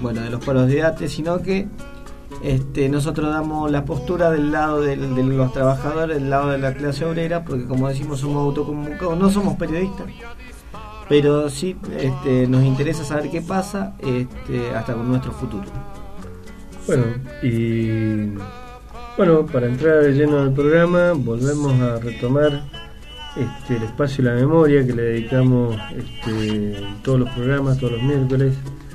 de los paros de ATE, sino que nosotros damos la postura del lado de los trabajadores, del lado de la clase obrera, porque como decimos somos autoconvocados, no somos periodistas, pero sí nos interesa saber qué pasa hasta con nuestro futuro. Para entrar de lleno al programa, volvemos a retomar el espacio y la memoria que le dedicamos todos los programas, todos los miércoles.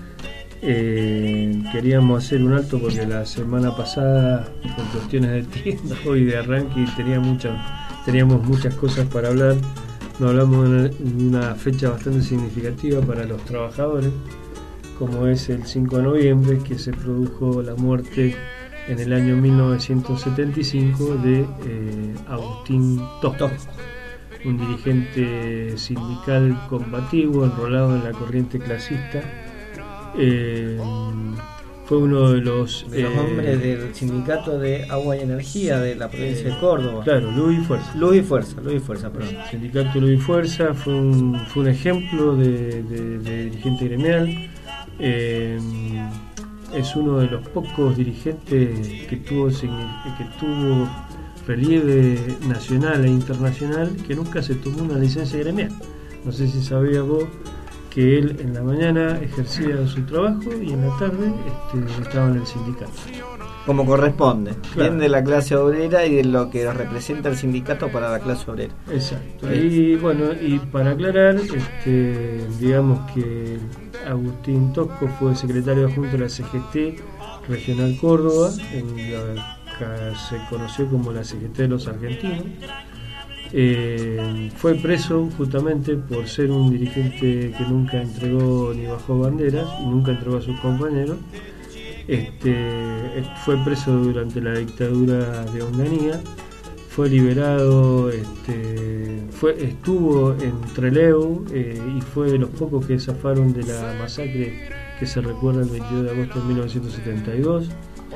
Queríamos hacer un alto porque la semana pasada, por cuestiones de tiempo y de arranque, teníamos muchas cosas para hablar. No hablamos en una fecha bastante significativa para los trabajadores, como es el 5 de noviembre, que se produjo la muerte en el año 1975 de Agustín Tosco, un dirigente sindical combativo enrolado en la corriente clasista. Fue uno de los hombres del sindicato de agua y energía de la provincia de Córdoba. Claro, Luz y Fuerza, perdón. El sindicato Luz y Fuerza fue un ejemplo de dirigente gremial. Es uno de los pocos dirigentes que tuvo relieve nacional e internacional que nunca se tomó una licencia gremial. No sé si sabías vos que él en la mañana ejercía su trabajo y en la tarde estaba en el sindicato. Como corresponde, claro. Bien de la clase obrera y de lo que representa el sindicato para la clase obrera. Exacto. Y para aclarar, digamos que Agustín Tosco fue secretario adjunto de la CGT Regional Córdoba, en la que se conoció como la CGT de los argentinos. Fue preso justamente por ser un dirigente que nunca entregó ni bajó banderas y nunca entregó a sus compañeros. Fue preso durante la dictadura de Onganía, fue liberado, estuvo en Trelew y fue de los pocos que zafaron de la masacre que se recuerda el 22 de agosto de 1972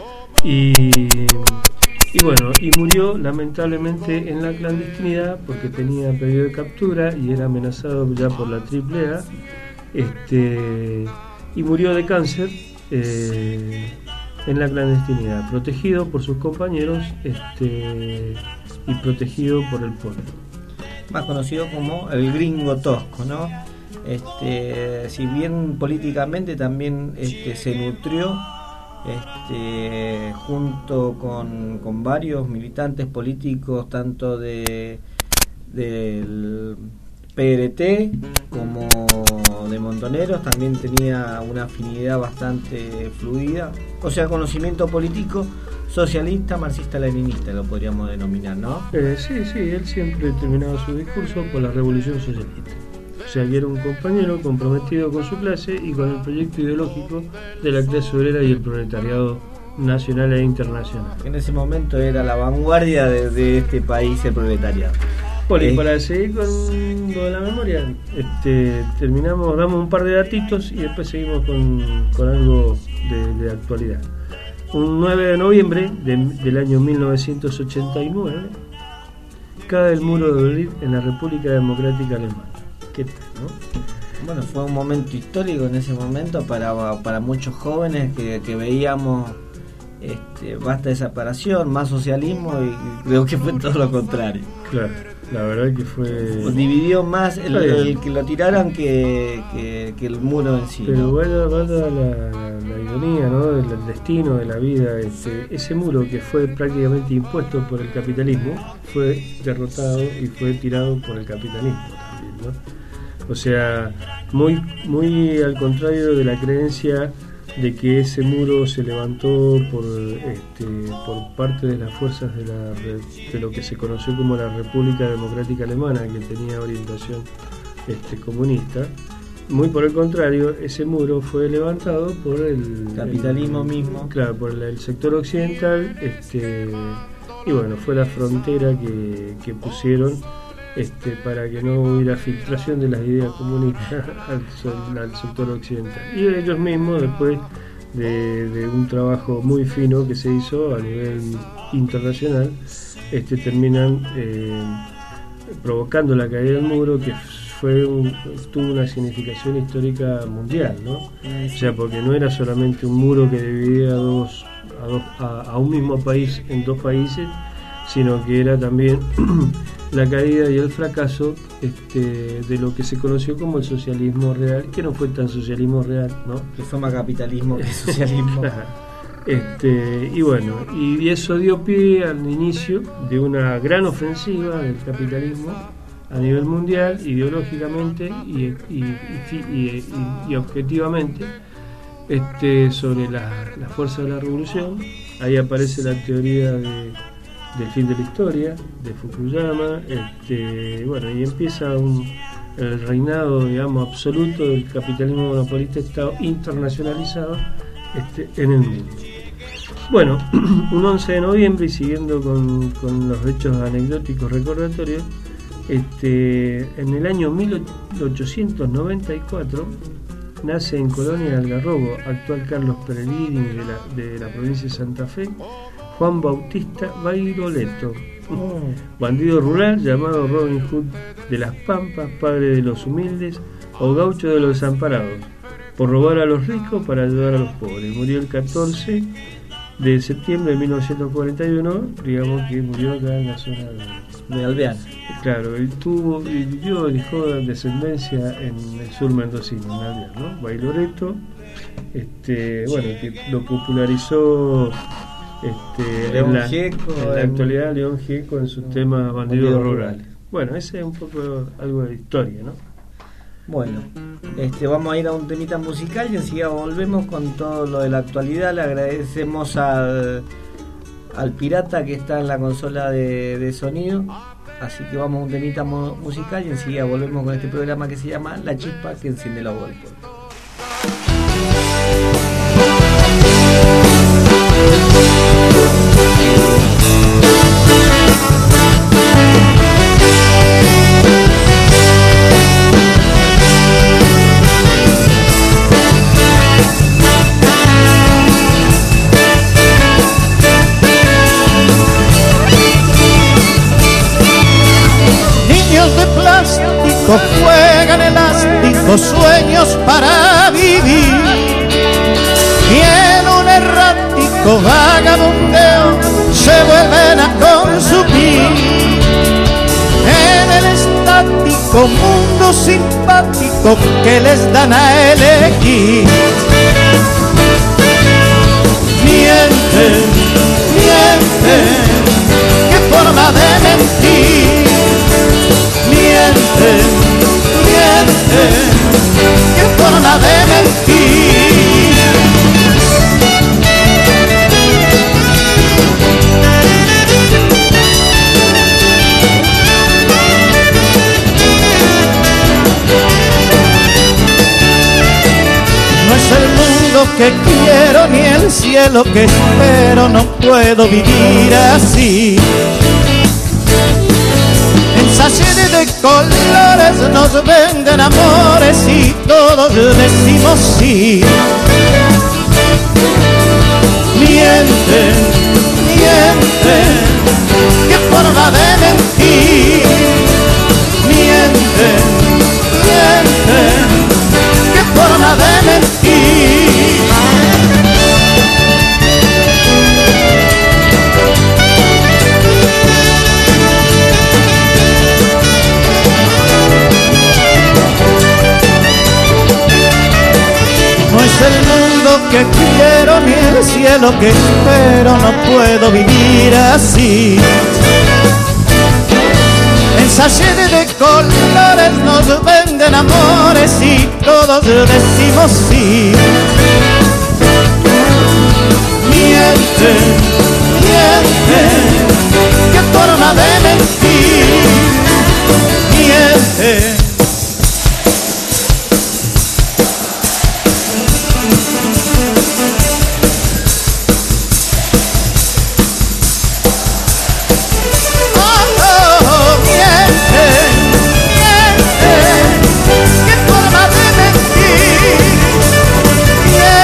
y murió lamentablemente en la clandestinidad porque tenía pedido de captura y era amenazado ya por la AAA, y murió de cáncer en la clandestinidad, protegido por sus compañeros y protegido por el pueblo. Más conocido como el gringo Tosco, ¿no? Si bien políticamente también se nutrió junto con varios militantes políticos, tanto del PRT como de Montoneros, también tenía una afinidad bastante fluida, o sea, conocimiento político socialista, marxista-leninista lo podríamos denominar, ¿no? Sí, él siempre terminaba su discurso por la revolución socialista. O sea, que era un compañero comprometido con su clase y con el proyecto ideológico de la clase obrera y el proletariado nacional e internacional. En ese momento era la vanguardia de este país, el proletariado. Para seguir con lo de la memoria, damos un par de datitos y después seguimos con algo de actualidad. Un 9 de noviembre del año 1989 cae el muro de Berlín en la República Democrática Alemana. ¿Qué tal, no? Bueno, fue un momento histórico en ese momento para muchos jóvenes que veíamos basta de separación, más socialismo, y creo que fue todo lo contrario. Claro, la verdad que fue... Dividió más el que lo tiraran que el muro en sí. Pero bueno, la ironía, ¿no? Del destino de la vida, ese muro que fue prácticamente impuesto por el capitalismo fue derrotado y fue tirado por el capitalismo también, ¿no? O sea, muy, muy al contrario de la creencia de que ese muro se levantó por parte de las fuerzas de lo que se conoció como la República Democrática Alemana, que tenía orientación comunista. Muy por el contrario, ese muro fue levantado por el capitalismo mismo. Claro, por el sector occidental, y bueno, fue la frontera que pusieron para que no hubiera filtración de las ideas comunistas al sector occidental. Y ellos mismos, después de un trabajo muy fino que se hizo a nivel internacional, terminan provocando la caída del muro, que tuvo una significación histórica mundial, ¿no? O sea, porque no era solamente un muro que dividía a un mismo país en dos países, sino que era también la caída y el fracaso de lo que se conoció como el socialismo real, que no fue tan socialismo real, ¿no? Que fue más capitalismo que socialismo. Y bueno, y eso dio pie al inicio de una gran ofensiva del capitalismo a nivel mundial, ideológicamente y objetivamente, sobre la fuerza de la revolución. Ahí aparece la teoría del fin de la historia de Fukuyama, bueno, y empieza el reinado, digamos, absoluto del capitalismo monopolista internacionalizado en el mundo. Bueno, un 11 de noviembre, y siguiendo con los hechos anecdóticos recordatorios, en el año 1894 nace en Colonia de Algarrobo, actual Carlos Pellegrini, de la provincia de Santa Fe, Juan Bautista Bairoleto, bandido rural llamado Robin Hood de las Pampas, padre de los humildes o gaucho de los desamparados, por robar a los ricos para ayudar a los pobres. Murió el 14 de septiembre de 1941, digamos que murió acá en la zona de Alvear. Claro, él vivió y dejó descendencia en el sur mendocino, en Alvear, ¿no? Bailoreto, bueno, que lo popularizó en la actualidad León Gieco en sus temas bandidos rurales. Bueno, ese es un poco algo de historia, ¿no? Bueno, vamos a ir a un temita musical y enseguida volvemos con todo lo de la actualidad. Le agradecemos al pirata que está en la consola de sonido. Así que vamos a un temita musical y enseguida volvemos con este programa que se llama La Chispa que enciende la voz del pueblo. Juegan elásticos sueños para vivir, y en un errático vagabundeo se vuelven a consumir. En el estático mundo simpático que les dan a elegir, mienten, mienten, qué forma de mentir. Mienten, mienten, qué forma de mentir. No es el mundo que quiero ni el cielo que espero, no puedo vivir así. Sachet de colores nos venden amores y todos decimos sí. Mienten, mienten, qué forma de mentir. Mienten, mienten, qué forma de mentir. No es el mundo que quiero ni el cielo que espero, no puedo vivir así. En sachet de colores nos venden amores y todos decimos sí. Mienten, mienten, qué forma de mentir. Mienten. Yeah.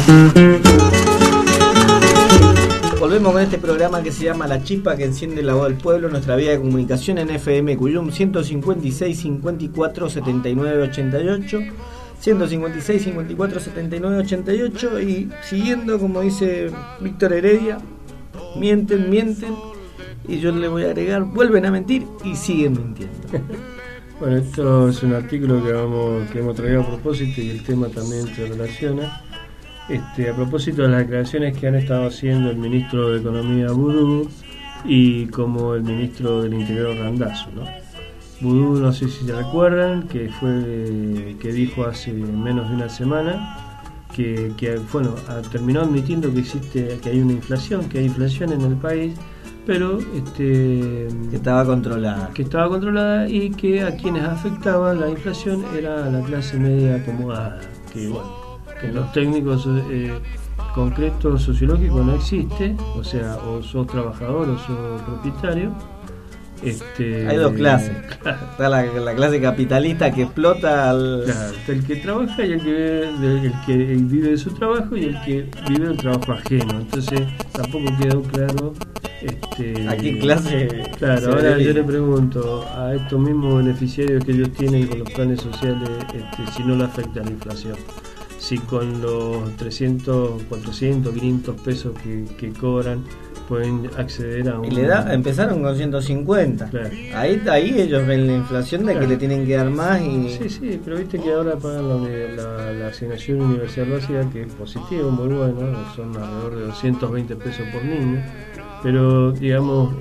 Volvemos con este programa que se llama La Chispa que enciende la voz del pueblo, nuestra vía de comunicación en FM Cuyum 156 54 79 88, 156 54 79 88, y siguiendo como dice Víctor Heredia, mienten, y yo le voy a agregar, vuelven a mentir y siguen mintiendo. Bueno, esto es un artículo que hemos traído a propósito, y el tema también se relaciona. A propósito de las declaraciones que han estado haciendo el ministro de Economía Boudou y como el ministro del Interior Randazzo, ¿no? Boudou, no sé si se recuerdan, que dijo hace menos de una semana que terminó admitiendo que hay una inflación, que hay inflación en el país, pero que estaba controlada y que a quienes afectaba la inflación era a la clase media acomodada, que los técnicos concretos sociológicos no existe, o sea, o sos trabajador o sos propietario. Hay dos clases. Está la clase capitalista que explota Claro, el que trabaja y el que vive de su trabajo y el que vive del trabajo ajeno. Entonces tampoco quedó claro ¿a qué clase? Claro, ahora yo le pregunto a estos mismos beneficiarios que ellos tienen con los planes sociales, si no le afecta la inflación, si con los 300, 400, 500 pesos que cobran pueden acceder a un... Y empezaron con 150. Claro. Ahí ellos ven la inflación de que le tienen que dar más y... Sí, pero viste que ahora pagan la asignación universal básica, que es positivo, muy bueno, son alrededor de 220 pesos por niño, pero digamos,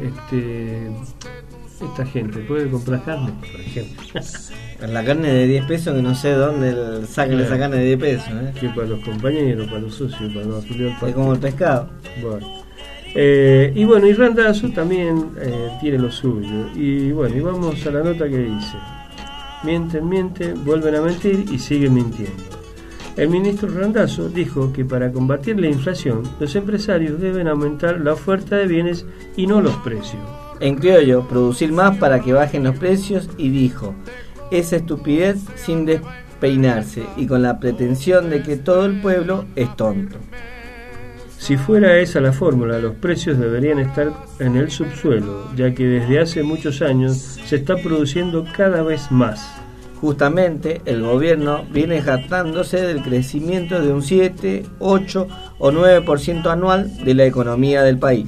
esta gente puede comprar carne, por ejemplo. La carne de 10 pesos, que no sé dónde sacan esa carne de 10 pesos. Que para los compañeros, para los socios, para los afiliados. Es como el pescado. Bueno. Y Randazzo también tiene lo suyo. Y vamos a la nota que dice: mienten, vuelven a mentir y siguen mintiendo. El ministro Randazzo dijo que para combatir la inflación, los empresarios deben aumentar la oferta de bienes y no los precios. En criollo, producir más para que bajen los precios, y dijo: esa estupidez sin despeinarse y con la pretensión de que todo el pueblo es tonto. Si fuera esa la fórmula, los precios deberían estar en el subsuelo, ya que desde hace muchos años se está produciendo cada vez más. Justamente el gobierno viene jactándose del crecimiento de un 7, 8 o 9% anual de la economía del país.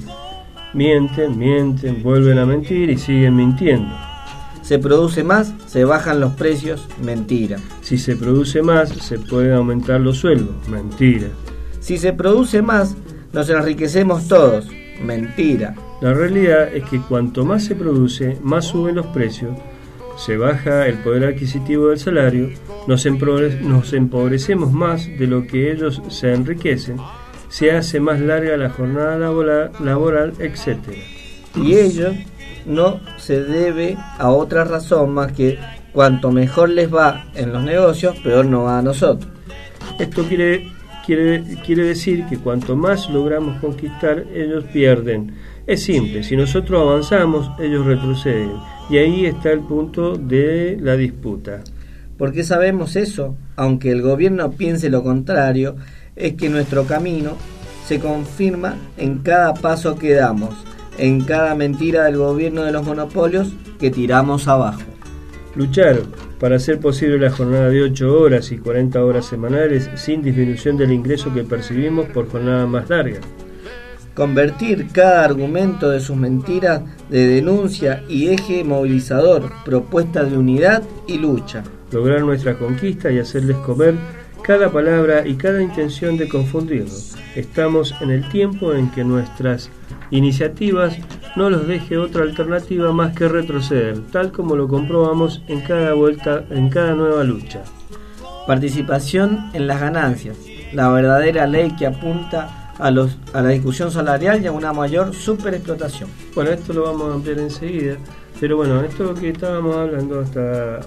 Mienten, vuelven a mentir y siguen mintiendo. Se produce más, se bajan los precios, mentira. Si se produce más, se pueden aumentar los sueldos, mentira. Si se produce más, nos enriquecemos todos, mentira. La realidad es que cuanto más se produce, más suben los precios, se baja el poder adquisitivo del salario, nos empobrecemos más de lo que ellos se enriquecen, se hace más larga la jornada laboral, etc. Y ello no se debe a otra razón más que cuanto mejor les va en los negocios, peor nos va a nosotros. Esto quiere decir que cuanto más logramos conquistar, ellos pierden. Es simple, si nosotros avanzamos, ellos retroceden. Y ahí está el punto de la disputa. ¿Por qué sabemos eso? Aunque el gobierno piense lo contrario, es que nuestro camino se confirma en cada paso que damos, en cada mentira del gobierno de los monopolios que tiramos abajo. Luchar para hacer posible la jornada de 8 horas y 40 horas semanales sin disminución del ingreso que percibimos por jornada más larga. Convertir cada argumento de sus mentiras de denuncia y eje movilizador, propuesta de unidad y lucha. Lograr nuestra conquista y hacerles comer cada palabra y cada intención de confundirlos. Estamos en el tiempo en que nuestras iniciativas no los deje otra alternativa más que retroceder, tal como lo comprobamos en cada vuelta, en cada nueva lucha. Participación en las ganancias, la verdadera ley que apunta a la discusión salarial y a una mayor superexplotación. Bueno, esto lo vamos a ampliar enseguida, pero bueno, esto que estábamos hablando hasta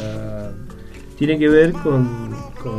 tiene que ver con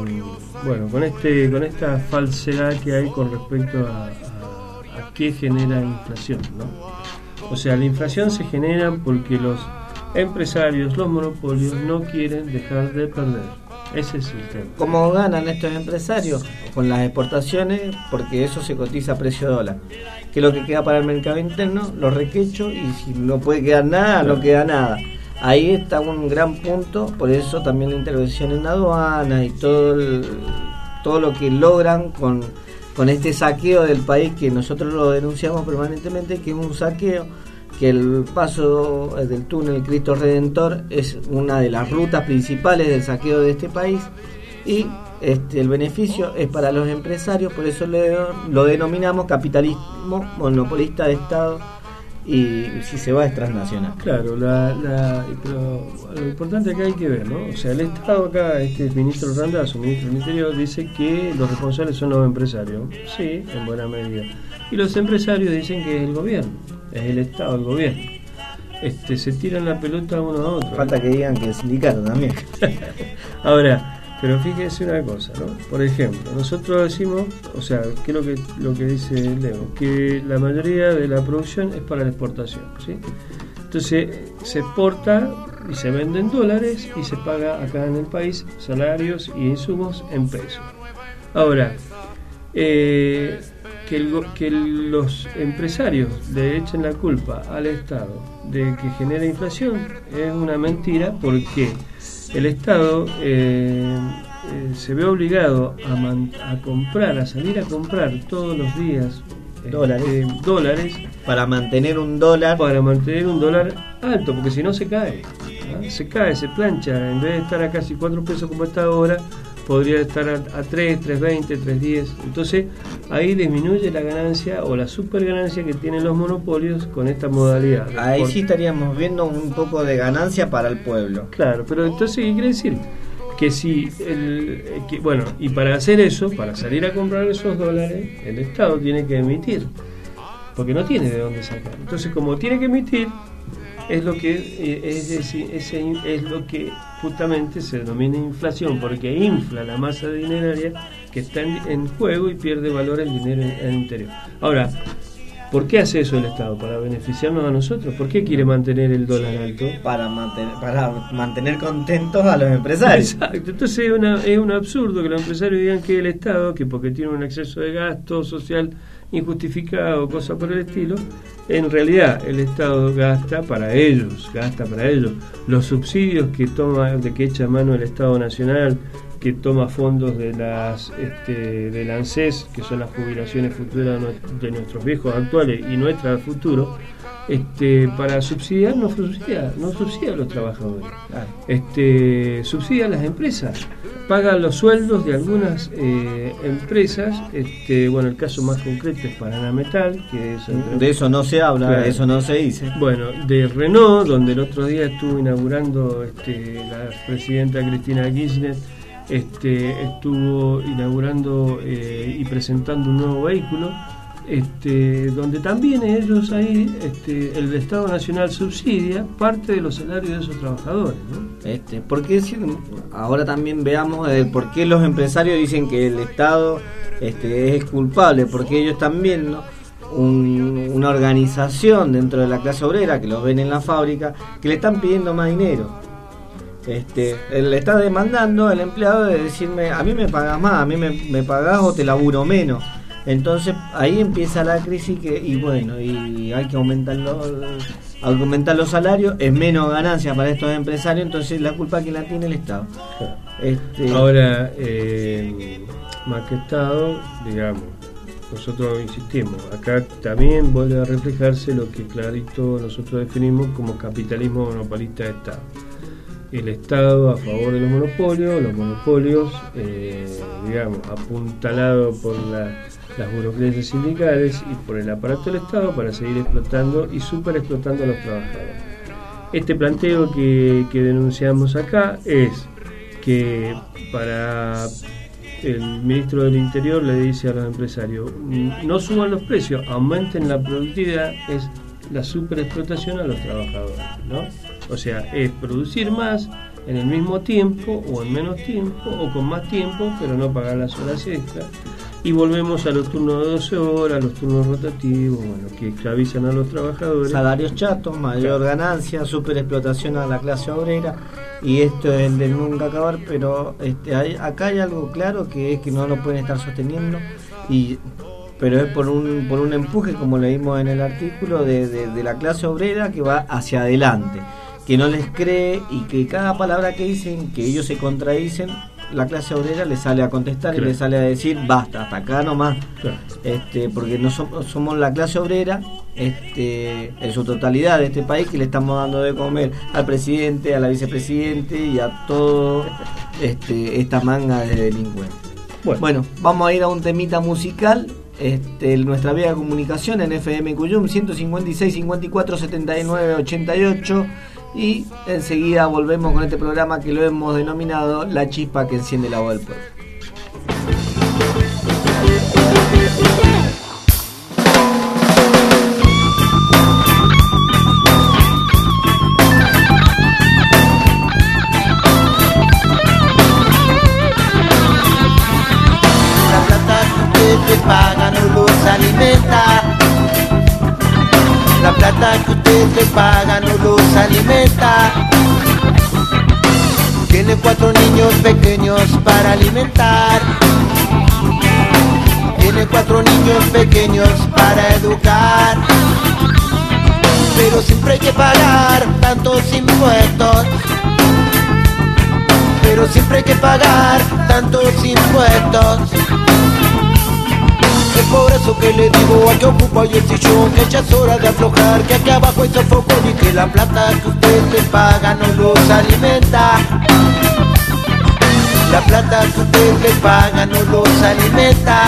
esta falsedad que hay con respecto a qué genera inflación, ¿no? O sea, la inflación se genera porque los empresarios, los monopolios no quieren dejar de perder. Ese es el tema. ¿Cómo ganan estos empresarios? Con las exportaciones, porque eso se cotiza a precio dólar. Que es lo que queda para el mercado interno, lo requecho, y si no puede quedar nada, no queda nada. Ahí está un gran punto, por eso también la intervención en aduanas y todo lo que logran con este saqueo del país, que nosotros lo denunciamos permanentemente, que es un saqueo, que el paso del túnel Cristo Redentor es una de las rutas principales del saqueo de este país, y el beneficio es para los empresarios, por eso lo denominamos capitalismo monopolista de Estado, y si se va es transnacional. Claro, pero lo importante acá hay que ver, ¿no? O sea, el Estado acá, ministro Randazzo, ministro del Interior, dice que los responsables son los empresarios. Sí, en buena medida. Y los empresarios dicen que es el gobierno, es el Estado, el gobierno. Se tiran la pelota uno a otro. Falta que digan que el sindicato también. Ahora, pero fíjense una cosa, ¿no? Por ejemplo, nosotros decimos, o sea, ¿qué es lo que dice Leo? Que la mayoría de la producción es para la exportación, ¿sí? Entonces se exporta y se vende en dólares y se paga acá en el país salarios y insumos en pesos. Ahora, que los empresarios le echen la culpa al Estado de que genera inflación es una mentira, porque el Estado se ve obligado a salir a comprar todos los días dólares para mantener un dólar alto, porque si no se cae, ¿no? Se plancha, en vez de estar a casi 4 pesos como está ahora, podría estar a 3, 3.20, 3.10. Entonces ahí disminuye la ganancia o la super ganancia que tienen los monopolios con esta modalidad. Ahí sí estaríamos viendo un poco de ganancia para el pueblo. Claro, pero entonces ¿qué quiere decir? Que si bueno, y para hacer eso, para salir a comprar esos dólares, el Estado tiene que emitir, porque no tiene de dónde sacar. Entonces, como tiene que emitir, es lo que justamente se denomina inflación, porque infla la masa dineraria que está en juego y pierde valor el dinero en el interior. Ahora, ¿por qué hace eso el Estado? ¿Para beneficiarnos a nosotros? ¿Por qué quiere mantener el dólar alto? Para mantener contentos a los empresarios. Exacto. Entonces es un absurdo que los empresarios digan que el Estado, que porque tiene un exceso de gasto social injustificado, cosas por el estilo. En realidad el Estado gasta para ellos los subsidios que echa mano el Estado Nacional, que toma fondos de del ANSES, que son las jubilaciones futuras de nuestros viejos actuales y nuestras futuros, para subsidiar, no subsidia a los trabajadores, subsidia a las empresas, paga los sueldos de algunas empresas. Bueno, el caso más concreto es Paraná Metal, que es de eso no se habla, claro. Eso no se dice. Bueno, de Renault, donde el otro día estuvo inaugurando la presidenta Cristina Kirchner, estuvo inaugurando y presentando un nuevo vehículo, donde también ellos ahí, el Estado Nacional subsidia parte de los salarios de esos trabajadores, ¿no? Porque ahora también veamos por qué los empresarios dicen que el Estado es culpable, porque ellos también, ¿no? Una organización dentro de la clase obrera que los ven en la fábrica, que le están pidiendo más dinero. Le está demandando el empleado de decirme, a mí me pagas más, a mí me pagás o te laburo menos. Entonces ahí empieza la crisis y hay que aumentar los salarios, es menos ganancia para estos empresarios, entonces la culpa que la tiene el Estado. Ahora, más que Estado, digamos, nosotros insistimos, acá también vuelve a reflejarse lo que clarito nosotros definimos como capitalismo monopolista de Estado. El Estado a favor de los monopolios, digamos, apuntalado por las burocracias sindicales y por el aparato del Estado para seguir explotando y super explotando a los trabajadores. Este planteo que denunciamos acá es que para el ministro del Interior le dice a los empresarios, no suban los precios, aumenten la productividad, es la superexplotación a los trabajadores, ¿no? O sea, es producir más en el mismo tiempo o en menos tiempo o con más tiempo, pero no pagar las horas extras. y volvemos a los turnos de 12 horas, los turnos rotativos, bueno, que esclavizan a los trabajadores. Salarios chatos, mayor ganancia, superexplotación a la clase obrera, y esto es el de nunca acabar, pero acá hay algo claro, que es que no lo pueden estar sosteniendo, pero es por un empuje, como leímos en el artículo, de la clase obrera, que va hacia adelante, que no les cree, y que cada palabra que dicen, que ellos se contradicen, la clase obrera le sale a contestar, claro, y le sale a decir basta, hasta acá nomás, claro. Porque no somos la clase obrera en su totalidad de este país, que le estamos dando de comer al presidente, a la vicepresidente y a todo esta manga de delincuentes. Bueno, vamos a ir a un temita musical. Nuestra vía de comunicación en FM Cuyum 156 54 79 88, y enseguida volvemos con este programa que lo hemos denominado La Chispa que enciende la voz del pueblo. La plata que ustedes pagan no los alimenta. La plata que ustedes le pagan no los alimenta. Tiene 4 niños pequeños para alimentar. Tiene 4 niños pequeños para educar. Pero siempre hay que pagar tantos impuestos. Pero siempre hay que pagar tantos impuestos. Es por eso que le digo al que ocupa hoy el sillón, que ya es hora de aflojar, que aquí abajo hay sofocón, y que la plata que ustedes les pagan no los alimenta. La plata que ustedes les pagan no los alimenta.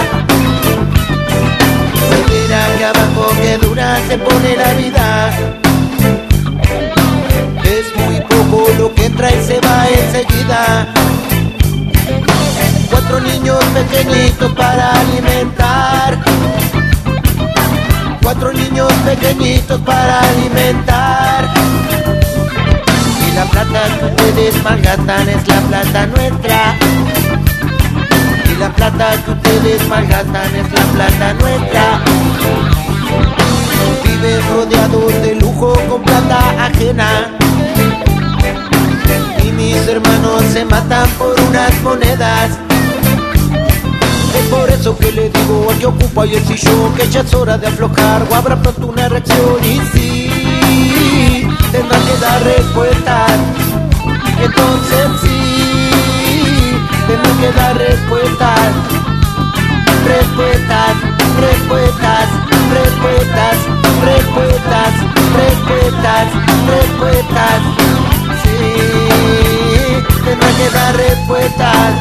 Mira que abajo que dura se pone la vida. Es muy poco lo que entra y se va enseguida. 4 niños pequeñitos para alimentar. 4 niños pequeñitos para alimentar. Y la plata que ustedes malgastan es la plata nuestra. Y la plata que ustedes malgastan es la plata nuestra. Viven rodeados de lujo con plata ajena. Y mis hermanos se matan por unas monedas. Es por eso que le digo al que ocupa hoy el sillón, que ya es hora de aflojar, o habrá pronto una reacción. Y sí, tendrá que dar respuestas. Entonces sí, tendrá que dar respuestas. Respuestas, respuestas, respuestas, respuestas, respuestas, respuestas. Sí, tendrá que dar respuestas.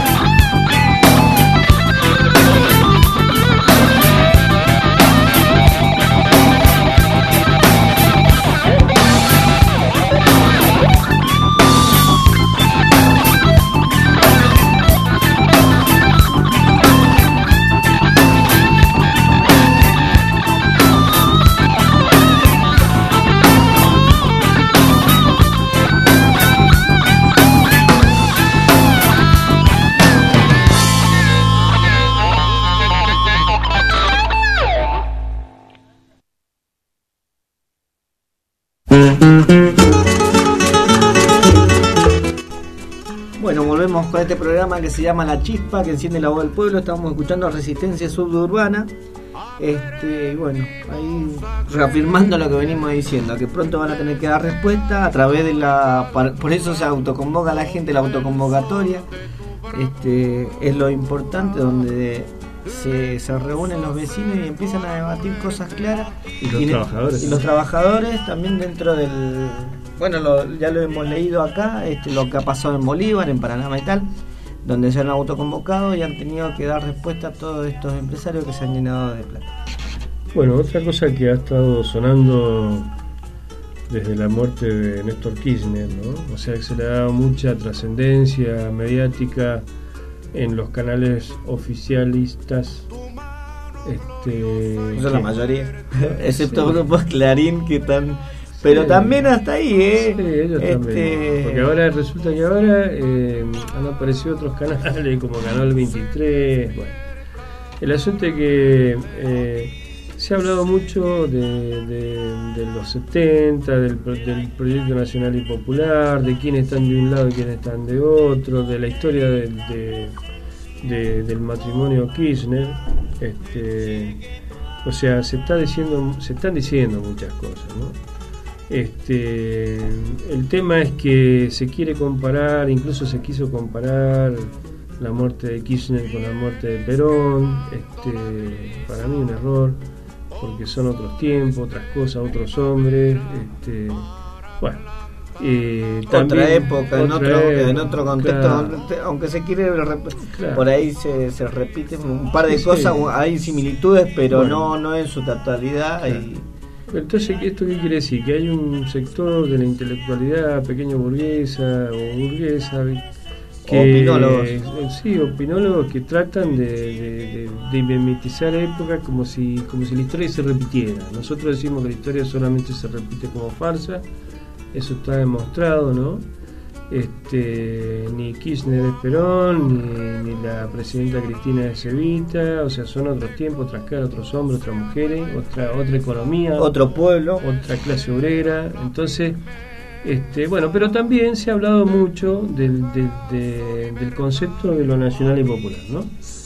Bueno, volvemos con este programa que se llama La Chispa que enciende la voz del pueblo. Estamos escuchando Resistencia Suburbana. Bueno, ahí reafirmando lo que venimos diciendo, que pronto van a tener que dar respuesta a través de por eso se autoconvoca a la gente, la autoconvocatoria. Es lo importante, donde se reúnen los vecinos y empiezan a debatir cosas claras. Y los trabajadores también dentro del... Bueno, ya lo hemos leído acá, lo que ha pasado en Bolívar, en Paraná y tal, donde se han autoconvocado y han tenido que dar respuesta a todos estos empresarios que se han llenado de plata. Bueno, otra cosa que ha estado sonando desde la muerte de Néstor Kirchner, ¿no? O sea, que se le ha dado mucha trascendencia mediática en los canales oficialistas. Eso es la mayoría, excepto grupos Clarín que están... Pero sí, también hasta ahí, Sí, ellos también. Porque ahora resulta que ahora han aparecido otros canales como Canal 23. Bueno, El asunto es que se ha hablado mucho de los 70, del Proyecto Nacional y Popular, de quiénes están de un lado y quiénes están de otro, de la historia del matrimonio Kirchner. O sea, se están diciendo muchas cosas, ¿no? El tema es que se quiere comparar, incluso se quiso comparar la muerte de Kirchner con la muerte de Perón. Para mí un error, porque son otros tiempos, otras cosas, otros hombres. Bueno, otra época, en otro contexto, claro. Aunque se quiere Claro. por ahí se repiten un par de cosas, hay similitudes, pero bueno, no en su totalidad. Claro. Entonces, ¿esto qué quiere decir? Que hay un sector de la intelectualidad pequeño burguesa o burguesa opinólogos que tratan de mimetizar épocas como si la historia se repitiera. Nosotros decimos que la historia solamente se repite como farsa, eso está demostrado, ¿no? Ni Kirchner es Perón, ni la presidenta Cristina es Evita, o sea, son otros tiempos, otras caras, otros hombres, otras mujeres, otra economía, otro pueblo, otra clase obrera. Entonces, bueno, pero también se ha hablado mucho del concepto de lo nacional y popular, ¿no?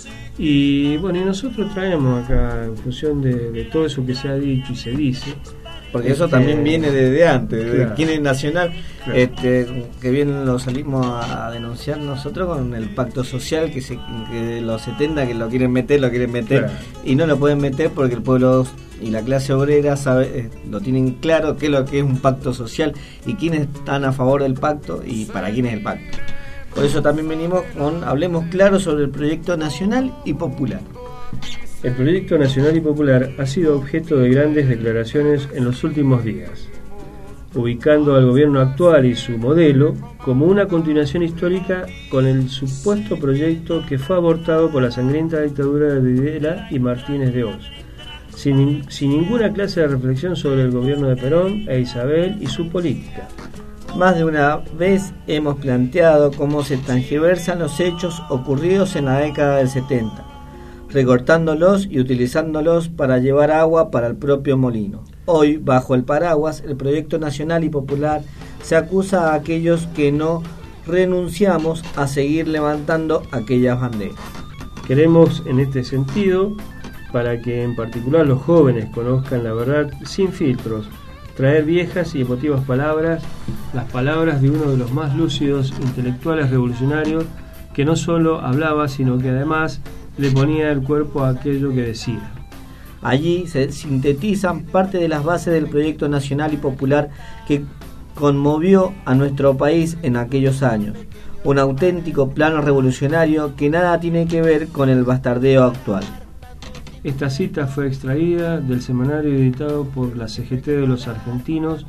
Y bueno, y nosotros traemos acá, en función de todo eso que se ha dicho y se dice, porque eso también viene desde antes, claro, de quién es nacional, claro, que bien lo salimos a denunciar nosotros con el pacto social que de los 70 que lo quieren meter, claro, y no lo pueden meter porque el pueblo y la clase obrera lo tienen claro qué es lo que es un pacto social y quiénes están a favor del pacto y para quién es el pacto. Por eso también venimos hablemos claro sobre el proyecto nacional y popular. El proyecto nacional y popular ha sido objeto de grandes declaraciones en los últimos días, ubicando al gobierno actual y su modelo como una continuación histórica con el supuesto proyecto que fue abortado por la sangrienta dictadura de Videla y Martínez de Oz, sin ninguna clase de reflexión sobre el gobierno de Perón e Isabel y su política. Más de una vez hemos planteado cómo se transgiversan los hechos ocurridos en la década del 70, recortándolos y utilizándolos para llevar agua para el propio molino. Hoy, bajo el paraguas, el proyecto nacional y popular se acusa a aquellos que no renunciamos a seguir levantando aquellas banderas. Queremos, en este sentido, para que en particular los jóvenes conozcan la verdad sin filtros, traer viejas y emotivas palabras, las palabras de uno de los más lúcidos intelectuales revolucionarios que no solo hablaba, sino que además le ponía el cuerpo a aquello que decía. Allí se sintetizan parte de las bases del proyecto nacional y popular que conmovió a nuestro país en aquellos años. Un auténtico plano revolucionario que nada tiene que ver con el bastardeo actual. Esta cita fue extraída del semanario editado por la CGT de los Argentinos,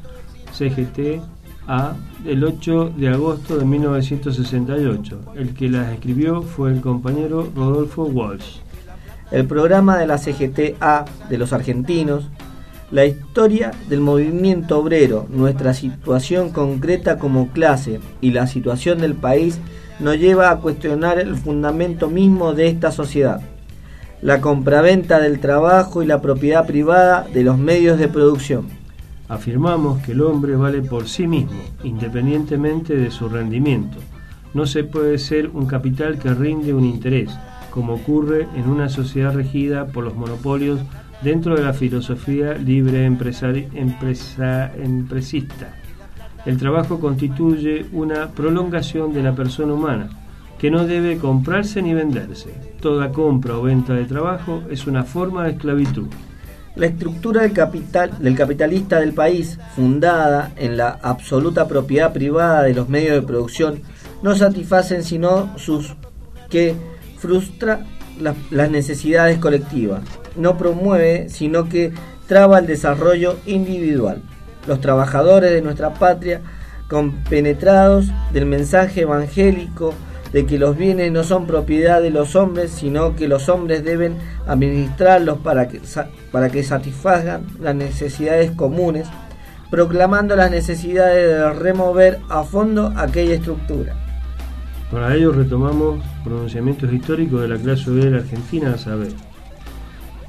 CGT-A, el 8 de agosto de 1968. El que las escribió fue el compañero Rodolfo Walsh. El programa de la CGT-A de los Argentinos, la historia del movimiento obrero, nuestra situación concreta como clase y la situación del país nos lleva a cuestionar el fundamento mismo de esta sociedad. La compraventa del trabajo y la propiedad privada de los medios de producción. Afirmamos que el hombre vale por sí mismo, independientemente de su rendimiento. No se puede ser un capital que rinde un interés, como ocurre en una sociedad regida por los monopolios dentro de la filosofía libre empresista. El trabajo constituye una prolongación de la persona humana, que no debe comprarse ni venderse. Toda compra o venta de trabajo es una forma de esclavitud. La estructura del capitalista del país, fundada en la absoluta propiedad privada de los medios de producción, no satisfacen sino que frustra las necesidades colectivas, no promueve sino que traba el desarrollo individual. Los trabajadores de nuestra patria, compenetrados del mensaje evangélico de que los bienes no son propiedad de los hombres, sino que los hombres deben administrarlos para que satisfagan las necesidades comunes, proclamando las necesidades de remover a fondo aquella estructura. Para ello retomamos pronunciamientos históricos de la clase obrera argentina, a saber: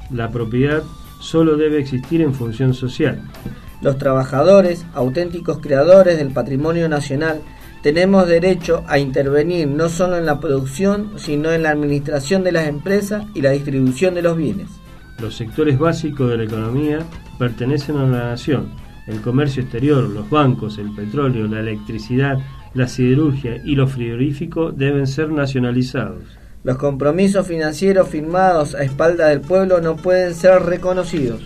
La propiedad solo debe existir en función social. Los trabajadores, auténticos creadores del patrimonio nacional, tenemos derecho a intervenir no solo en la producción, sino en la administración de las empresas y la distribución de los bienes. Los sectores básicos de la economía pertenecen a la nación. El comercio exterior, los bancos, el petróleo, la electricidad, la siderurgia y los frigoríficos deben ser nacionalizados. Los compromisos financieros firmados a espaldas del pueblo no pueden ser reconocidos.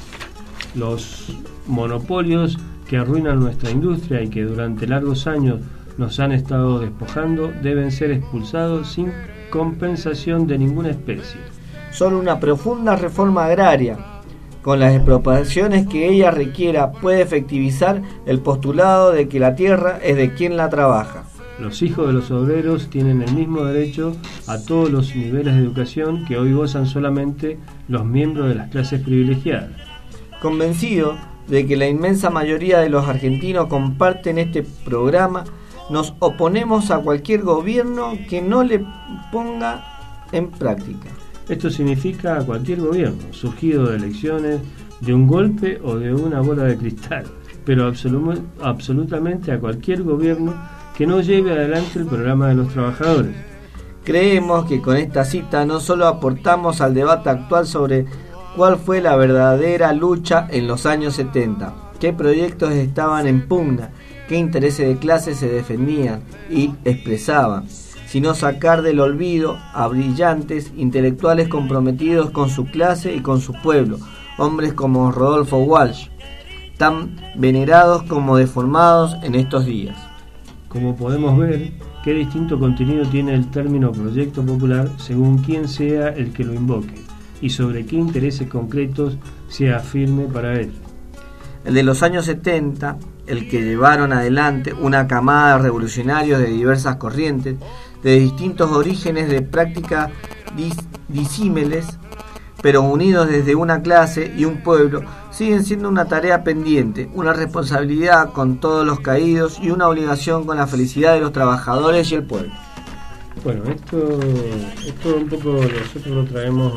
Los monopolios que arruinan nuestra industria y que durante largos años nos han estado despojando deben ser expulsados sin compensación de ninguna especie. Solo una profunda reforma agraria, con las expropiaciones que ella requiera, puede efectivizar el postulado de que la tierra es de quien la trabaja. Los hijos de los obreros tienen el mismo derecho a todos los niveles de educación que hoy gozan solamente los miembros de las clases privilegiadas. Convencido de que la inmensa mayoría de los argentinos comparten este programa, nos oponemos a cualquier gobierno que no le ponga en práctica. Esto significa a cualquier gobierno, surgido de elecciones, de un golpe o de una bola de cristal, pero absolutamente a cualquier gobierno que no lleve adelante el programa de los trabajadores. Creemos que con esta cita no solo aportamos al debate actual sobre cuál fue la verdadera lucha en los años 70, qué proyectos estaban en pugna, qué intereses de clase se defendían y expresaban, sino sacar del olvido a brillantes intelectuales comprometidos con su clase y con su pueblo, hombres como Rodolfo Walsh, tan venerados como deformados en estos días. Como podemos ver, qué distinto contenido tiene el término proyecto popular según quién sea el que lo invoque y sobre qué intereses concretos se afirme para él. El de los años 70, el que llevaron adelante una camada de revolucionarios de diversas corrientes, de distintos orígenes, de prácticas disímiles, pero unidos desde una clase y un pueblo, siguen siendo una tarea pendiente, una responsabilidad con todos los caídos y una obligación con la felicidad de los trabajadores y el pueblo. Bueno, esto un poco nosotros lo traemos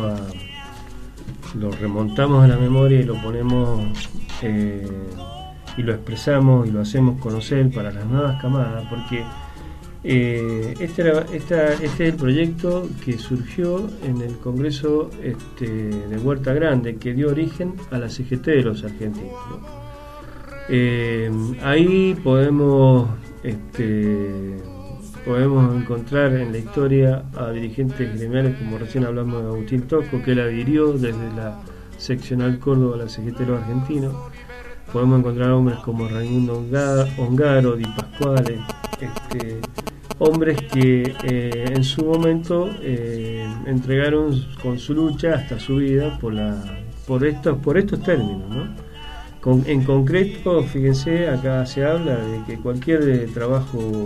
lo remontamos a la memoria y lo ponemos y lo expresamos y lo hacemos conocer para las nuevas camadas, porque este es el proyecto que surgió en el Congreso de Huerta Grande, que dio origen a la CGT de los argentinos, ¿no? Ahí podemos encontrar en la historia a dirigentes gremiales, como recién hablamos de Agustín Tosco, que él adhirió desde la seccional Córdoba a la CGT de los argentinos. Podemos encontrar hombres como Raimundo Ongaro, Di Pasquale, hombres que en su momento entregaron con su lucha hasta su vida por estos términos, ¿no? En concreto, fíjense, acá se habla de que cualquier trabajo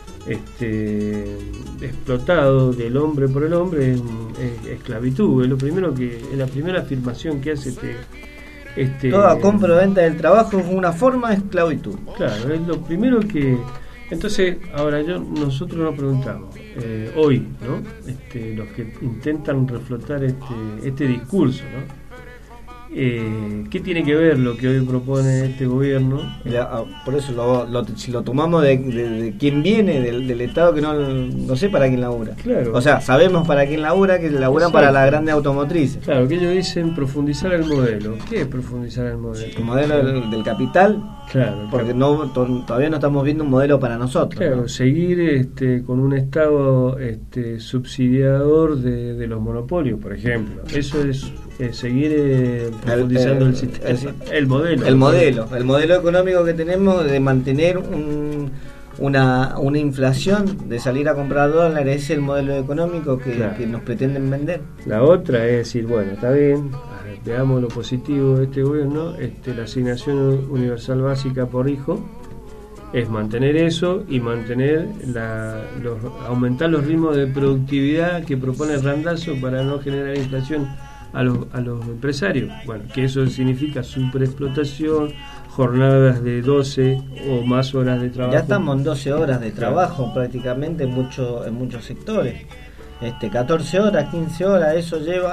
explotado del hombre por el hombre es esclavitud. Es lo primero es la primera afirmación que hace toda compra o venta del trabajo es una forma de esclavitud. Claro, es lo primero que. Entonces, ahora nosotros nos preguntamos, hoy, ¿no? Los que intentan reflotar este discurso, ¿no? ¿Qué tiene que ver lo que hoy propone este gobierno? Por eso si lo tomamos de quién viene, del Estado, que no sé para quién labura. Claro. O sea, sabemos para quién labura, que laburan para las grandes automotrices. Claro, que ellos dicen profundizar el modelo. ¿Qué es profundizar el modelo? El modelo del capital. Claro. Porque todavía no estamos viendo un modelo para nosotros. Claro, ¿no? Seguir con un Estado subsidiador de los monopolios, por ejemplo. Eso es seguir profundizando el sistema, el modelo económico que tenemos, de mantener una inflación, de salir a comprar dólares. Es el modelo económico que nos pretenden vender. La otra es decir, bueno, está bien, veamos lo positivo de este gobierno, la asignación universal básica por hijo, es mantener eso y mantener aumentar los ritmos de productividad que propone Randazzo para no generar inflación a los empresarios. Bueno, que eso significa superexplotación, jornadas de 12 o más horas de trabajo. Ya estamos en 12 horas de trabajo prácticamente en muchos sectores. 14 horas, 15 horas, eso lleva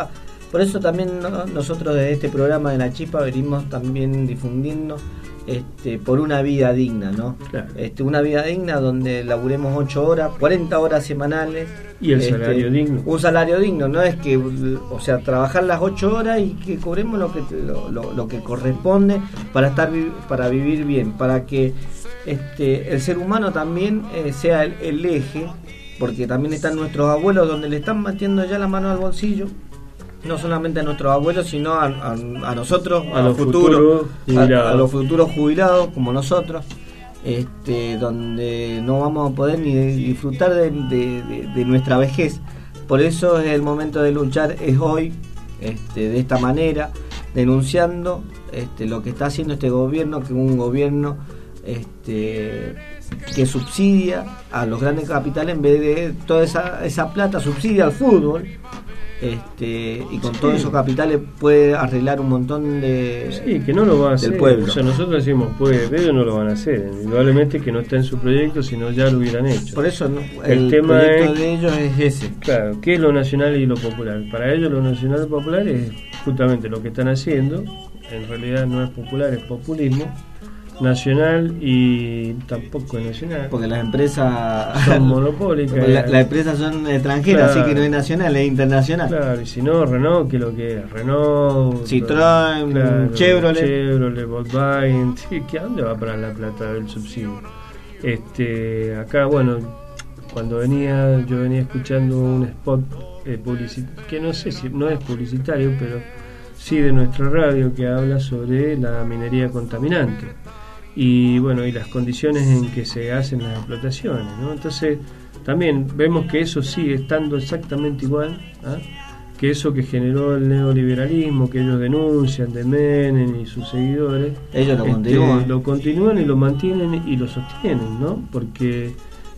Por eso también nosotros desde este programa de La Chispa venimos también difundiendo por una vida digna, ¿no? Claro. Una vida digna donde laburemos 8 horas, 40 horas semanales. Y el salario digno. Un salario digno, no es que, o sea, trabajar las 8 horas y que cobremos lo que corresponde para vivir bien, para que el ser humano también sea el eje, porque también están nuestros abuelos donde le están metiendo ya la mano al bolsillo. No solamente a nuestros abuelos, sino a nosotros, a los futuros jubilados como nosotros, donde no vamos a poder ni disfrutar de nuestra vejez. Por eso es el momento de luchar, es hoy, de esta manera, denunciando lo que está haciendo este gobierno, que es un gobierno que subsidia a los grandes capitales en vez de toda esa plata subsidia al fútbol. Y con todos esos capitales puede arreglar un montón de que no lo va a hacer del pueblo. O sea, nosotros decimos puede, pero no lo van a hacer, indudablemente que no está en su proyecto, sino ya lo hubieran hecho. Por eso el tema proyecto de ellos es ese. Claro, ¿qué es lo nacional y lo popular? Para ellos lo nacional y popular es justamente lo que están haciendo. En realidad no es popular, es populismo nacional, y tampoco es nacional porque las empresas son monopólicas. Las empresas son extranjeras, claro. Así que no es nacional, es internacional. Claro, y si no, Renault, que es lo que es Renault, Citroën, claro, Chevrolet, Volkswagen, sí, ¿a dónde va a parar la plata del subsidio? Acá, bueno, cuando yo venía escuchando un spot publicitario, que no sé si no es publicitario, pero sí de nuestra radio, que habla sobre la minería contaminante. Y bueno, y las condiciones en que se hacen las explotaciones, ¿no? Entonces también vemos que eso sigue estando exactamente igual, ¿ah? Que eso que generó el neoliberalismo, que ellos denuncian de Menem y sus seguidores, ellos lo continúan y lo mantienen y lo sostienen, ¿no? Porque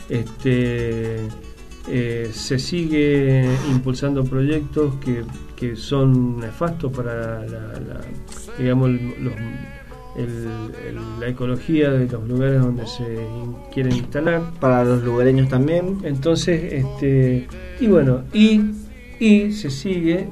se sigue impulsando proyectos que son nefastos para digamos la ecología de los lugares donde se quieren instalar, para los lugareños también. Entonces y bueno, y se sigue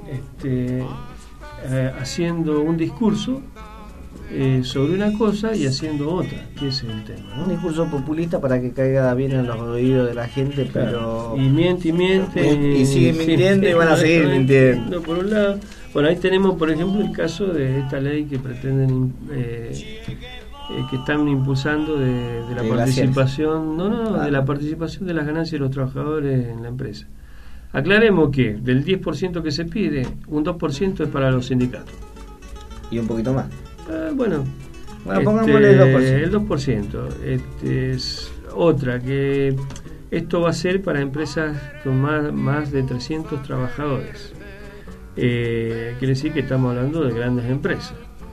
haciendo un discurso sobre una cosa y haciendo otra, que ese es el tema, ¿no? Un discurso populista para que caiga bien en los oídos de la gente, claro. Pero y miente y sigue mintiendo, y van a seguir mintiendo. Por un lado, bueno, ahí tenemos por ejemplo el caso de esta ley que pretenden que están impulsando de la participación, de la participación de las ganancias de los trabajadores en la empresa. Aclaremos que del 10% que se pide, un 2% es para los sindicatos. Y un poquito más. Bueno, pongámosle el 2%. El 2%. Es otra, que esto va a ser para empresas con más de 300 trabajadores. Quiere decir que estamos hablando de grandes empresas.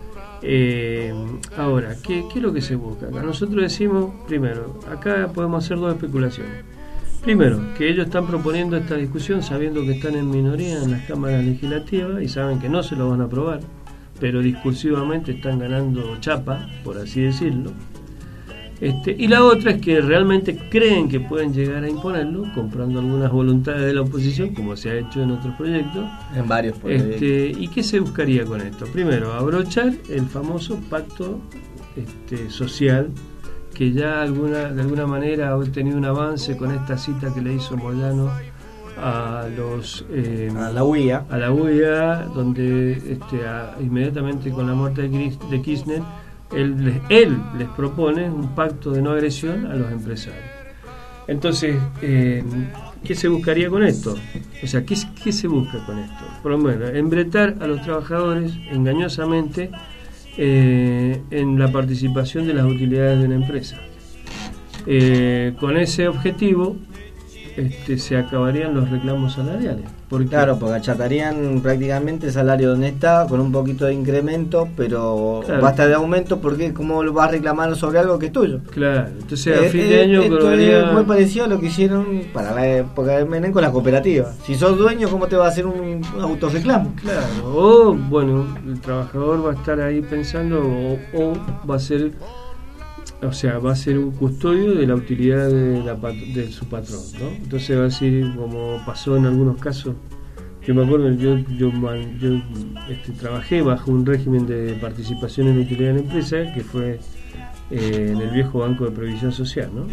Ahora, ¿qué es lo que se busca? Nosotros decimos, primero, acá podemos hacer dos especulaciones. Primero, que ellos están proponiendo esta discusión sabiendo que están en minoría en las cámaras legislativas y saben que no se lo van a aprobar, pero discursivamente están ganando chapa, por así decirlo. Y la otra es que realmente creen que pueden llegar a imponerlo, comprando algunas voluntades de la oposición, como se ha hecho en otros proyectos. En varios proyectos. ¿Y qué se buscaría con esto? Primero, abrochar el famoso pacto social, que ya de alguna manera ha obtenido un avance con esta cita que le hizo Moyano a la UIA, donde inmediatamente con la muerte de Kirchner él les propone un pacto de no agresión a los empresarios. Entonces, ¿qué se buscaría con esto? O sea, ¿qué se busca con esto? Por lo menos, embretar a los trabajadores engañosamente en la participación de las utilidades de una empresa. Con ese objetivo se acabarían los reclamos salariales. Porque achatarían prácticamente el salario donde está, con un poquito de incremento, pero basta de aumento, porque ¿cómo lo vas a reclamar sobre algo que es tuyo? Claro, entonces a fin de año esto es muy parecido a lo que hicieron para la época de Menem con la cooperativa. Si sos dueño, ¿cómo te va a hacer un autorreclamo? Claro, o bueno, el trabajador va a estar ahí pensando, o va a ser... O sea, va a ser un custodio de la utilidad de su patrón, ¿no? Entonces va a decir, como pasó en algunos casos Yo me acuerdo, yo trabajé bajo un régimen de participación en la utilidad de la empresa que fue en el viejo Banco de Previsión Social, ¿no?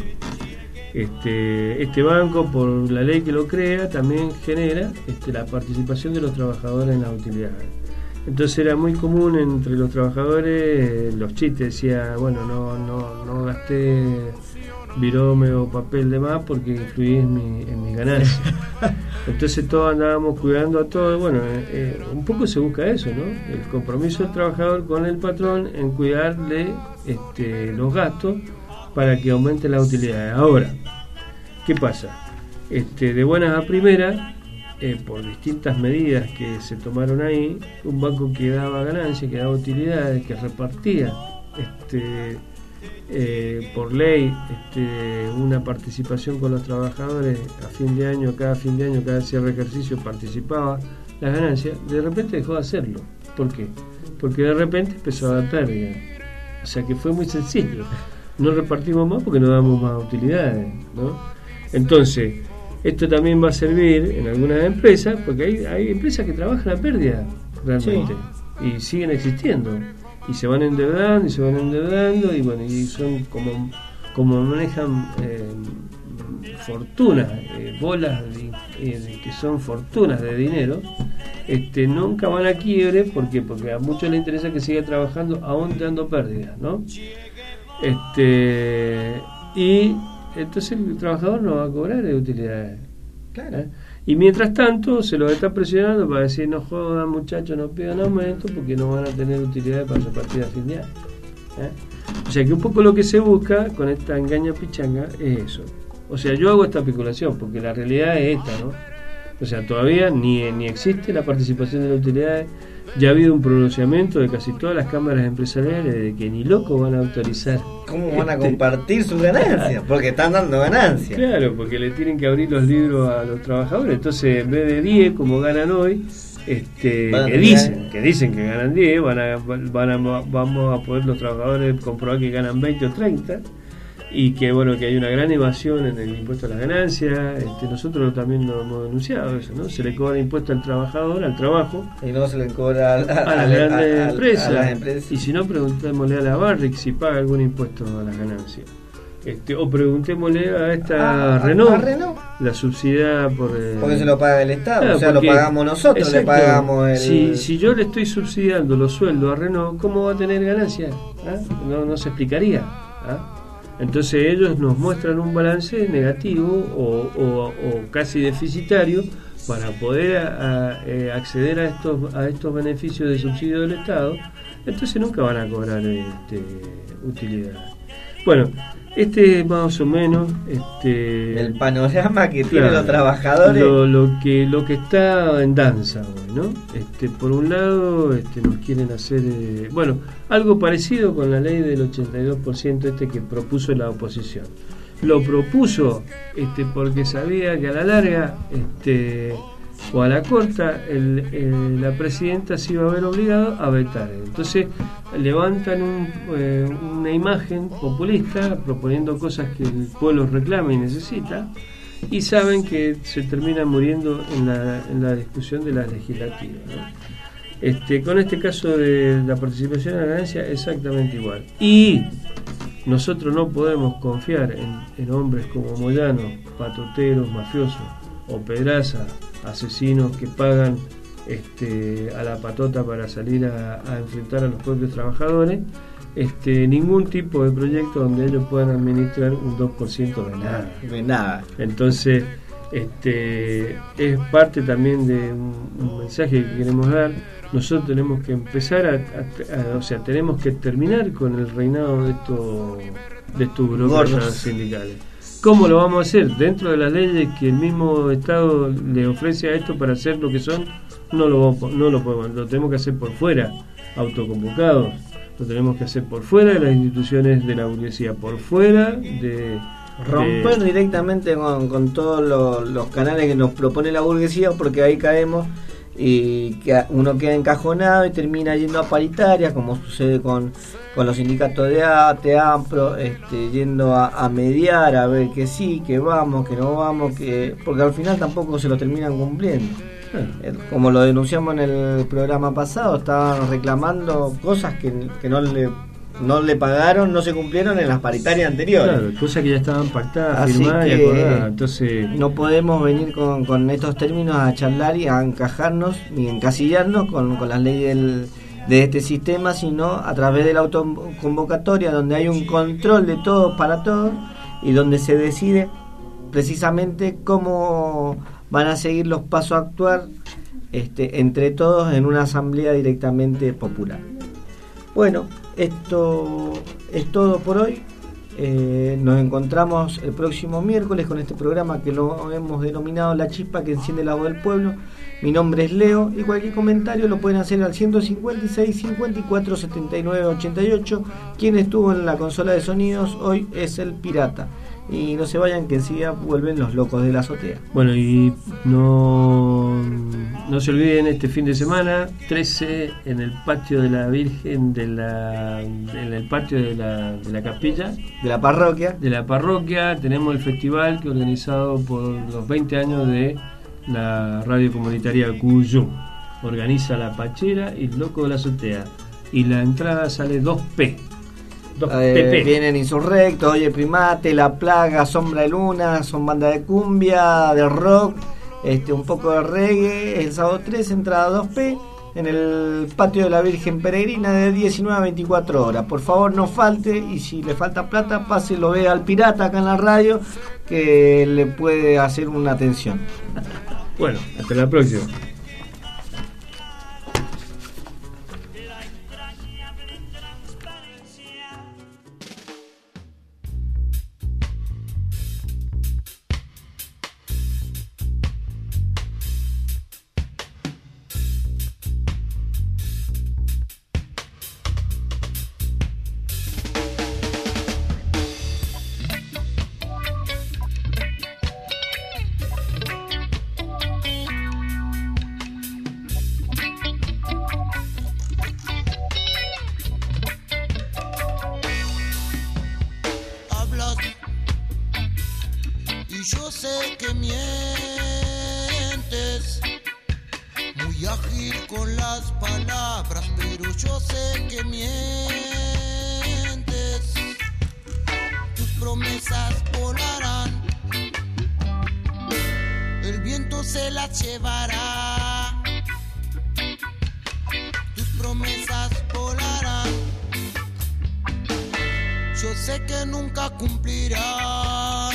Este banco, por la ley que lo crea, también genera la participación de los trabajadores en las utilidades. Entonces era muy común entre los trabajadores los chistes, decía, bueno, no gasté virome o papel de más porque influí en mi ganancia. Entonces todos andábamos cuidando a todos. Bueno, un poco se busca eso, ¿no? El compromiso del trabajador con el patrón en cuidarle los gastos para que aumente la utilidad. Ahora, ¿qué pasa? De buenas a primeras, por distintas medidas que se tomaron ahí, un banco que daba ganancias, que daba utilidades, que repartía por ley una participación con los trabajadores a fin de año, cada cierre de ejercicio participaba las ganancias, de repente dejó de hacerlo. ¿Por qué? Porque de repente empezó a dar pérdida. O sea que fue muy sencillo. No repartimos más porque no damos más utilidades, ¿no? Entonces, esto también va a servir en algunas empresas, porque hay empresas que trabajan a pérdida realmente, sí, y siguen existiendo. Y se van endeudando y bueno, y son como manejan fortunas, bolas que son fortunas de dinero, nunca van a quiebre. ¿Por qué? Porque a muchos les interesa que siga trabajando aún dando pérdidas, ¿no? Y entonces el trabajador no va a cobrar de utilidades. Claro. Y mientras tanto se los está presionando para decir, no jodan muchachos, no pidan aumento porque no van a tener utilidades para repartir a fin de año. O sea que un poco lo que se busca con esta engaña pichanga es eso. O sea, yo hago esta especulación porque la realidad es esta, ¿no? O sea, todavía ni existe la participación de las utilidades. Ya ha habido un pronunciamiento de casi todas las cámaras empresariales de que ni locos van a autorizar. ¿Cómo van a compartir sus ganancias? Porque están dando ganancias. Claro, porque le tienen que abrir los libros a los trabajadores. Entonces, en vez de 10, como ganan hoy, que dicen que ganan 10, vamos a poder los trabajadores comprobar que ganan 20 o 30. Y que bueno, que hay una gran evasión en el impuesto a las ganancias. Nosotros también lo hemos denunciado eso, ¿no? Se le cobra impuesto al trabajador, al trabajo, y no se le cobra a las grandes empresas. Y si no, preguntémosle a la Barrick si paga algún impuesto a las ganancias. O preguntémosle a esta Renault, la subsidiada porque se lo paga el Estado, claro, o sea, porque, lo pagamos nosotros, exacto, le pagamos si yo le estoy subsidiando los sueldos a Renault, ¿cómo va a tener ganancias? No se explicaría. Entonces ellos nos muestran un balance negativo o casi deficitario para poder acceder a estos beneficios de subsidio del Estado. Entonces nunca van a cobrar utilidad. Bueno, más o menos el panorama que tienen los trabajadores, lo que está en danza hoy, ¿no? Por un lado nos quieren hacer algo parecido con la ley del 82% que propuso la oposición. Lo propuso porque sabía que a la larga o a la corta la presidenta se iba a ver obligada a vetar. Entonces levantan una imagen populista proponiendo cosas que el pueblo reclama y necesita, y saben que se termina muriendo en la discusión de las legislativas, ¿no? Con este caso de la participación en la ganancia exactamente igual. Y nosotros no podemos confiar en hombres como Moyano, patoteros, mafiosos, o Pedraza, asesinos que pagan a la patota para salir a enfrentar a los propios trabajadores, ningún tipo de proyecto donde ellos puedan administrar un 2% de nada. Entonces, es parte también de un mensaje que queremos dar. Nosotros tenemos que empezar tenemos que terminar con el reinado de estos burócratas sindicales. ¿Cómo lo vamos a hacer? Dentro de las leyes que el mismo Estado le ofrece a esto para hacer lo que son, no lo podemos, lo tenemos que hacer por fuera, autoconvocados, lo tenemos que hacer por fuera de las instituciones de la burguesía, por fuera de romper directamente con todos los canales que nos propone la burguesía, porque ahí caemos y que uno queda encajonado y termina yendo a paritarias, como sucede con los sindicatos de ATE, AMPRO, yendo a mediar, a ver que sí, que vamos, que no vamos, porque al final tampoco se lo terminan cumpliendo. Como lo denunciamos en el programa pasado, estaban reclamando cosas que no le pagaron, no se cumplieron en las paritarias anteriores. Claro, cosas que ya estaban pactadas, Así firmadas y que acordadas. Entonces, no podemos venir con estos términos a charlar y a encajarnos ni encasillarnos con las leyes de este sistema, sino a través de la autoconvocatoria, donde hay un control de todos para todos y donde se decide precisamente cómo van a seguir los pasos a actuar entre todos en una asamblea directamente popular. Bueno, esto es todo por hoy. Nos encontramos el próximo miércoles con este programa que lo hemos denominado La Chispa que enciende la voz del pueblo. Mi nombre es Leo y cualquier comentario lo pueden hacer al 156 54 79 88. Quien estuvo en la consola de sonidos hoy es el Pirata. Y no se vayan, que enseguida vuelven los locos de la azotea. Bueno, y no se olviden, este fin de semana 13 en el patio de la Virgen en el patio de la capilla De la parroquia tenemos el festival que organizado por los 20 años de la radio comunitaria Cuyú. Organiza La Pachera y Loco de la Azotea, y la entrada sale 2P. Vienen Insurrectos, Oye Primate, La Plaga, Sombra de Luna, son bandas de cumbia, de rock, un poco de reggae. El sábado 3, entrada 2P, en el patio de la Virgen Peregrina, de 19 a 24 horas. Por favor, no falte, y si le falta plata, páselo, vea al Pirata acá en la radio, que le puede hacer una atención. Bueno, hasta la próxima. Yo sé que mientes, muy ágil con las palabras, pero yo sé que mientes. Tus promesas volarán, el viento se las llevará. Tus promesas volarán, yo sé que nunca cumplirán.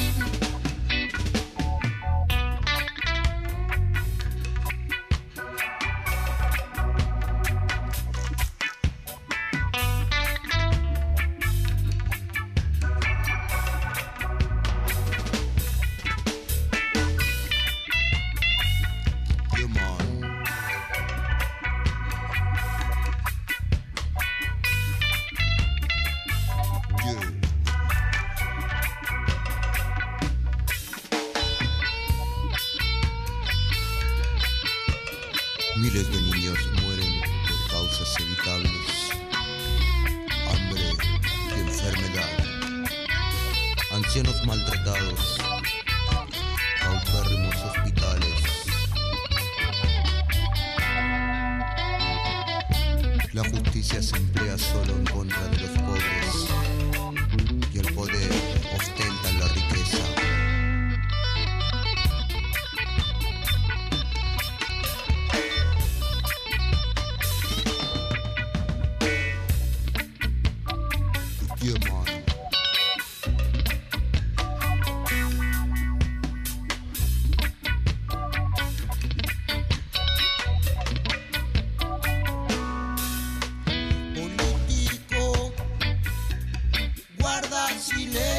Miles de niños mueren por causas evitables, hambre y enfermedad, ancianos maltratados, paupérrimos hospitales. La justicia se emplea solo en contra de los pobres y el poder ostenta la riqueza. Político, guarda silencio.